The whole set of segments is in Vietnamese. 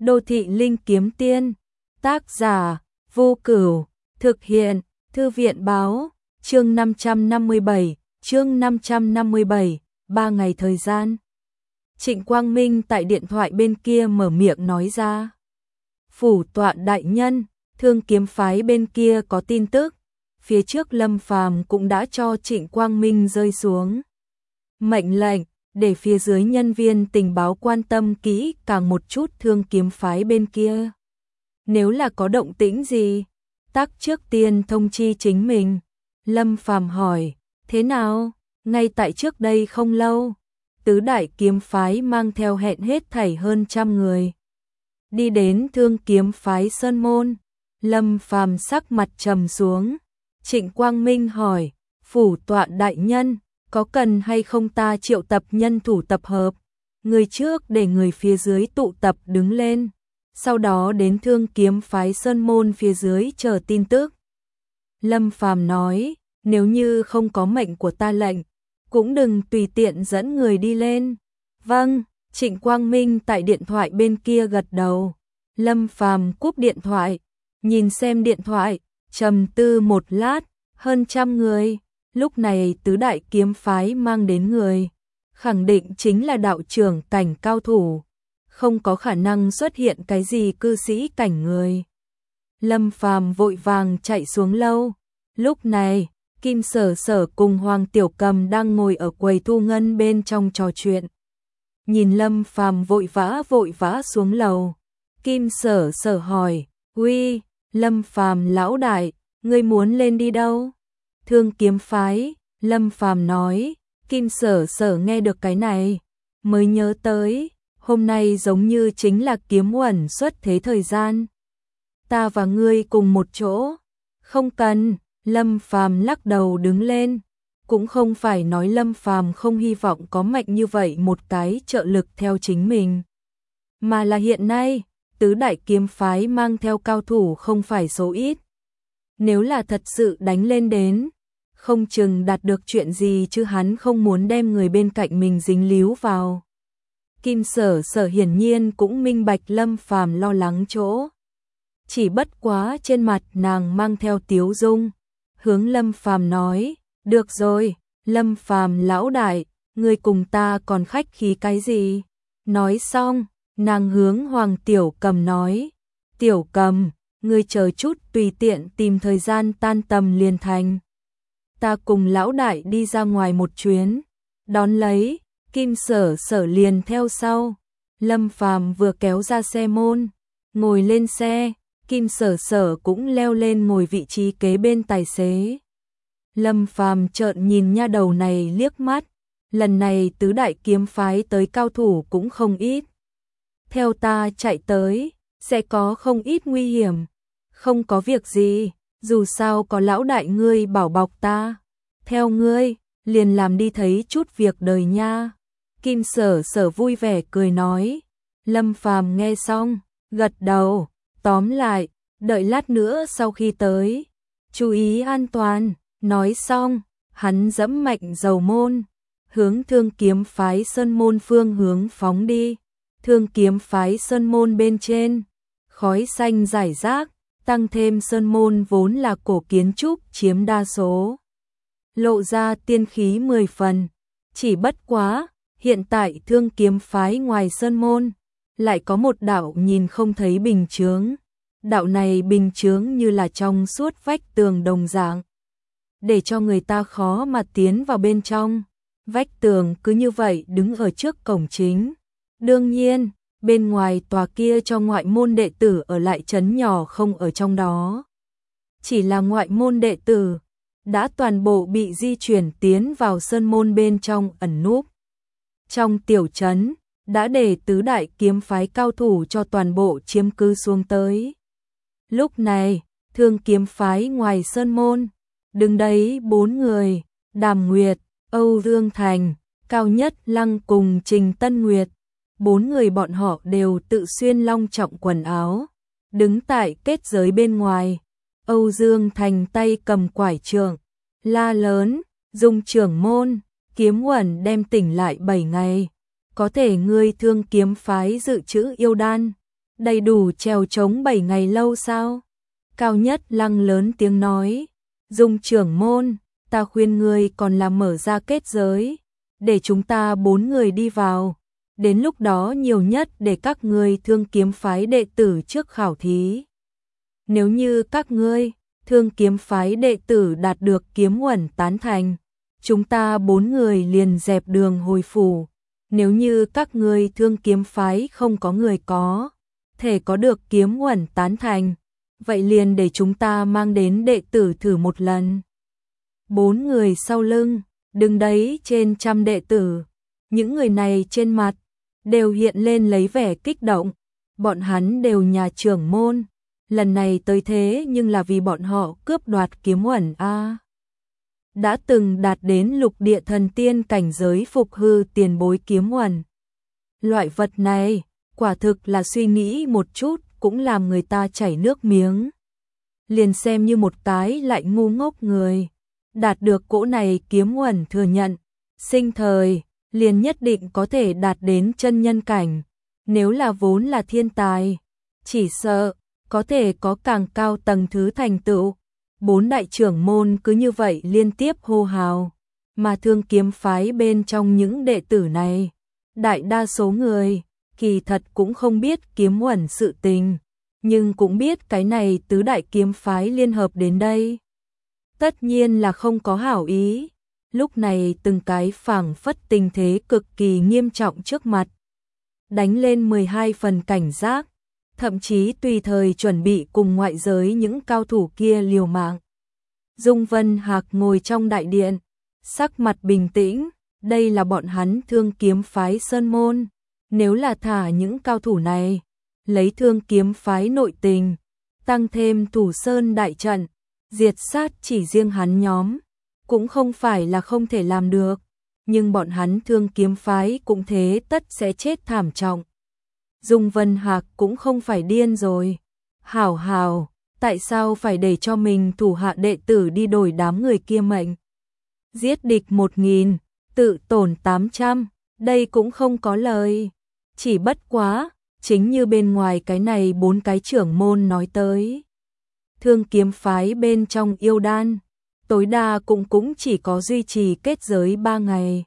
Đô thị linh kiếm tiên. Tác giả Vô Cửu. Thực hiện Thư viện báo. Chương 557. 3 ngày thời gian. Trịnh Quang Minh tại điện thoại bên kia mở miệng nói ra. Phủ tọa đại nhân, Thương Kiếm phái bên kia có tin tức. Phía trước Lâm Phàm cũng đã cho Trịnh Quang Minh rơi xuống mệnh lệnh, để phía dưới nhân viên tình báo quan tâm kỹ càng một chút Thương Kiếm phái bên kia. Nếu là có động tĩnh gì, tác trước tiên thông chi chính mình. Lâm Phàm hỏi, thế nào? Ngay tại trước đây không lâu, tứ đại kiếm phái mang theo hẹn hết thảy hơn 100 người. Đi đến Thương Kiếm phái Sơn Môn. Lâm Phàm sắc mặt trầm xuống. Trịnh Quang Minh hỏi, phủ tọa đại nhân, có cần hay không ta triệu tập nhân thủ tập hợp? Người trước để người phía dưới tụ tập đứng lên, sau đó đến Thương Kiếm phái Sơn Môn phía dưới chờ tin tức. Lâm Phàm nói, nếu như không có mệnh của ta lệnh, cũng đừng tùy tiện dẫn người đi lên. Vâng, Trịnh Quang Minh tại điện thoại bên kia gật đầu. Lâm Phàm cúp điện thoại, nhìn xem điện thoại, trầm tư một lát, hơn 100 người. Lúc này tứ đại kiếm phái mang đến người, khẳng định chính là đạo trưởng cảnh cao thủ, không có khả năng xuất hiện cái gì cư sĩ cảnh người. Lâm Phàm vội vàng chạy xuống lâu. Lúc này, Kim Sở Sở cùng Hoàng Tiểu Cầm đang ngồi ở quầy thu ngân bên trong trò chuyện. Nhìn Lâm Phàm vội vã xuống lầu, Kim Sở Sở hỏi, "Uy, Lâm Phàm lão đại, ngươi muốn lên đi đâu?" Thương Kiếm phái. Lâm Phàm nói. Kim Sở Sở nghe được cái này, mới nhớ tới, hôm nay giống như chính là kiếm uẩn xuất thế thời gian. Ta và ngươi cùng một chỗ. Không cần. Lâm Phàm lắc đầu đứng lên. Cũng không phải nói Lâm Phàm không hy vọng có mạnh như vậy một cái trợ lực theo chính mình, mà là hiện nay tứ đại kiếm phái mang theo cao thủ không phải số ít. Nếu là thật sự đánh lên đến, không chừng đạt được chuyện gì, chứ hắn không muốn đem người bên cạnh mình dính líu vào. Kim Sở Sở hiển nhiên cũng minh bạch Lâm Phàm lo lắng chỗ, chỉ bất quá trên mặt nàng mang theo tiếu dung, hướng Lâm Phàm nói, "Được rồi, Lâm Phàm lão đại, ngươi cùng ta còn khách khí cái gì?" Nói xong, nàng hướng Hoàng Tiểu Cầm nói, "Tiểu Cầm, ngươi chờ chút tùy tiện tìm thời gian tan tầm liền thành. Ta cùng lão đại đi ra ngoài một chuyến." Đón lấy, Kim Sở Sở liền theo sau. Lâm Phàm vừa kéo ra xe môn, ngồi lên xe, Kim Sở Sở cũng leo lên ngồi vị trí kế bên tài xế. Lâm Phàm trợn nhìn nha đầu này liếc mắt, lần này tứ đại kiếm phái tới cao thủ cũng không ít. Theo ta chạy tới, sẽ có không ít nguy hiểm. Không có việc gì, dù sao có lão đại ngươi bảo bọc ta. Theo ngươi, liền làm đi thấy chút việc đời nha. Kim Sở Sở vui vẻ cười nói. Lâm Phàm nghe xong, gật đầu, tóm lại, đợi lát nữa sau khi tới, chú ý an toàn. Nói xong, hắn dẫm mạnh dầu môn, hướng Thương Kiếm phái Sơn Môn phương hướng phóng đi. Thương Kiếm phái Sơn Môn bên trên, khói xanh rải rác, tăng thêm Sơn Môn vốn là cổ kiến trúc chiếm đa số, lộ ra tiên khí 10 phần. Chỉ bất quá, hiện tại Thương Kiếm phái ngoài Sơn Môn, lại có một đạo nhìn không thấy bình chướng. Đạo này bình chướng như là trong suốt vách tường đồng dạng, để cho người ta khó mà tiến vào bên trong. Vách tường cứ như vậy đứng ở trước cổng chính. Đương nhiên, bên ngoài tòa kia cho ngoại môn đệ tử ở lại trấn nhỏ không ở trong đó. Chỉ là ngoại môn đệ tử đã toàn bộ bị di chuyển tiến vào Sơn Môn bên trong ẩn núp. Trong tiểu trấn, đã để tứ đại kiếm phái cao thủ cho toàn bộ chiếm cư xuống tới. Lúc này, Thương Kiếm phái ngoài Sơn Môn, đứng đấy 4 người, Đàm Nguyệt, Âu Dương Thành, Cao Nhất Lăng cùng Trình Tân Nguyệt. 4 người bọn họ đều tự xuyên long trọng quần áo, đứng tại kết giới bên ngoài. Âu Dương Thành tay cầm quải trượng, la lớn, "Dung trưởng môn, kiếm uẩn đem tỉnh lại 7 ngày, có thể ngươi Thương Kiếm phái dự trữ yêu đan, đầy đủ trèo trống 7 ngày lâu sao? Cao Nhất Lăng lớn tiếng nói, Dung trưởng môn, ta khuyên ngươi còn là mở ra kết giới, để chúng ta 4 người đi vào, đến lúc đó nhiều nhất để các ngươi Thương Kiếm phái đệ tử trước khảo thí. Nếu như các ngươi Thương Kiếm phái đệ tử đạt được kiếm uẩn tán thành, chúng ta 4 người liền dẹp đường hồi phủ. Nếu như các ngươi Thương Kiếm phái không có người có thể có được kiếm uẩn tán thành, vậy liền để chúng ta mang đến đệ tử thử một lần. 4 người sau lưng, đứng đấy trên trăm đệ tử, những người này trên mặt đều hiện lên lấy vẻ kích động, bọn hắn đều nhà trưởng môn, lần này tới thế nhưng là vì bọn họ cướp đoạt kiếm uẩn a. Đã từng đạt đến lục địa thần tiên cảnh giới phục hư tiền bối kiếm uẩn. Loại vật này, quả thực là suy nghĩ một chút cũng làm người ta chảy nước miếng. Liền xem như một cái lại ngu ngốc người, đạt được cỗ này kiếm uẩn thừa nhận, sinh thời, liền nhất định có thể đạt đến chân nhân cảnh. Nếu là vốn là thiên tài, chỉ sợ có thể có càng cao tầng thứ thành tựu. 4 đại trưởng môn cứ như vậy liên tiếp hô hào, mà Thương Kiếm phái bên trong những đệ tử này, đại đa số người kỳ thật cũng không biết kiếm uẩn sự tình, nhưng cũng biết cái này tứ đại kiếm phái liên hợp đến đây, tất nhiên là không có hảo ý. Lúc này từng cái phảng phất tình thế cực kỳ nghiêm trọng trước mặt, đánh lên 12 phần cảnh giác, thậm chí tùy thời chuẩn bị cùng ngoại giới những cao thủ kia liều mạng. Dung Vân Hạc ngồi trong đại điện, sắc mặt bình tĩnh, đây là bọn hắn Thương Kiếm phái sơn môn, nếu là thả những cao thủ này, lấy Thương Kiếm phái nội tình, tăng thêm Thủ Sơn đại trận, diệt sát chỉ riêng hắn nhóm, cũng không phải là không thể làm được, nhưng bọn hắn Thương Kiếm phái cũng thế tất sẽ chết thảm trọng. Dung Vân Hạc cũng không phải điên rồi. Hảo hảo, tại sao phải để cho mình thủ hạ đệ tử đi đổi đám người kia mệnh? Giết địch 1000, tự tổn 800, đây cũng không có lời. Chỉ bất quá, chính như bên ngoài cái này 4 cái trưởng môn nói tới. Thương Kiếm phái bên trong yêu đan, tối đa cũng chỉ có duy trì kết giới 3 ngày.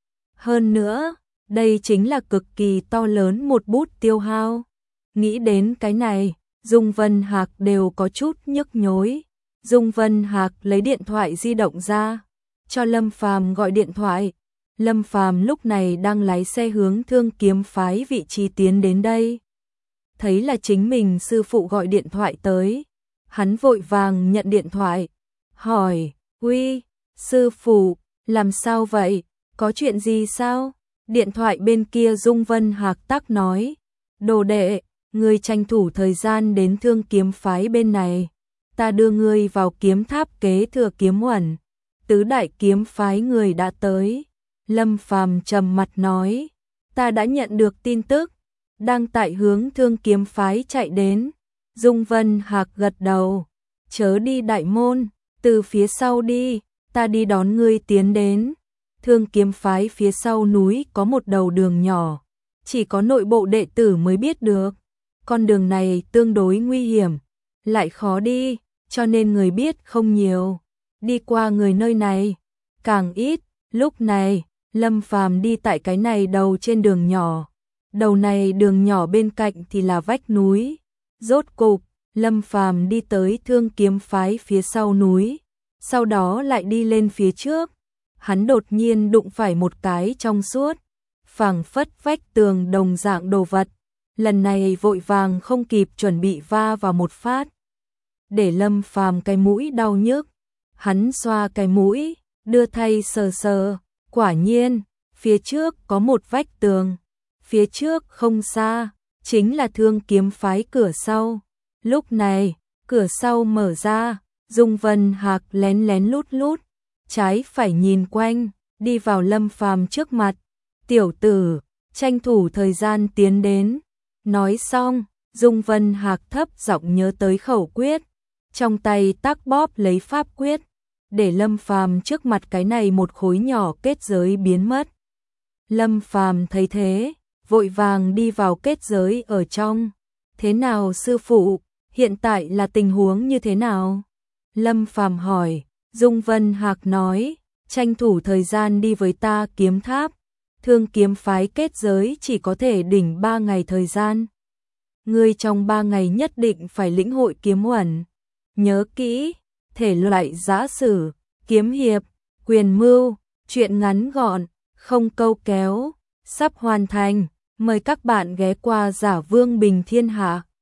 Hơn nữa, đây chính là cực kỳ to lớn một bút tiêu hao. Nghĩ đến cái này, Dung Vân Hạc đều có chút nhức nhối. Dung Vân Hạc lấy điện thoại di động ra, cho Lâm Phàm gọi điện thoại. Lâm Phàm lúc này đang lái xe hướng Thương Kiếm phái vị trí tiến đến đây. Thấy là chính mình sư phụ gọi điện thoại tới, hắn vội vàng nhận điện thoại, hỏi, uy, sư phụ, làm sao vậy, có chuyện gì sao? Điện thoại bên kia Dung Vân Hạc tắc nói, đồ đệ, ngươi tranh thủ thời gian đến Thương Kiếm phái bên này, ta đưa ngươi vào kiếm tháp kế thừa kiếm uẩn, tứ đại kiếm phái người đã tới. Lâm Phàm trầm mặt nói, ta đã nhận được tin tức, đang tại hướng Thương Kiếm phái chạy đến. Dung Vân Hạc gật đầu, chớ đi đại môn, từ phía sau đi, ta đi đón ngươi tiến đến. Thương Kiếm phái phía sau núi có một đầu đường nhỏ, chỉ có nội bộ đệ tử mới biết được. Con đường này tương đối nguy hiểm, lại khó đi, cho nên người biết không nhiều. Đi qua người nơi này, càng ít. Lúc này, Lâm Phàm đi tại cái này đầu trên đường nhỏ. Đầu này đường nhỏ bên cạnh thì là vách núi. Rốt cục, Lâm Phàm đi tới Thương Kiếm phái phía sau núi, sau đó lại đi lên phía trước. Hắn đột nhiên đụng phải một cái trong suốt, phảng phất vách tường đồng dạng đồ vật. Lần này vội vàng không kịp chuẩn bị va vào một phát, để Lâm Phàm cái mũi đau nhức. Hắn xoa cái mũi, đưa tay sờ sờ, quả nhiên, phía trước có một vách tường. Phía trước không xa, chính là Thương Kiếm phái cửa sau. Lúc này, cửa sau mở ra, Dung Vân Hạc lén lén lút lút, trái phải nhìn quanh, đi vào Lâm Phàm trước mặt. Tiểu tử, tranh thủ thời gian tiến đến. Nói xong, Dung Vân Hạc thấp giọng nhớ tới khẩu quyết, trong tay tác bóp lấy pháp quyết, để Lâm Phàm trước mặt cái này một khối nhỏ kết giới biến mất. Lâm Phàm thấy thế, vội vàng đi vào kết giới ở trong, Thế nào sư phụ, hiện tại là tình huống như thế nào? Lâm Phàm hỏi. Dung Vân Hạc nói, tranh thủ thời gian đi với ta kiếm tháp. Thương kiếm phái kết giới chỉ có thể đỉnh 3 ngày thời gian. Ngươi trong 3 ngày nhất định phải lĩnh hội kiếm uẩn. Nhớ kỹ, thể loại giã sử, kiếm hiệp, quyền mưu, truyện ngắn gọn, không câu kéo, sắp hoàn thành. Mời các bạn ghé qua Giả Vương Bình Thiên Hạ.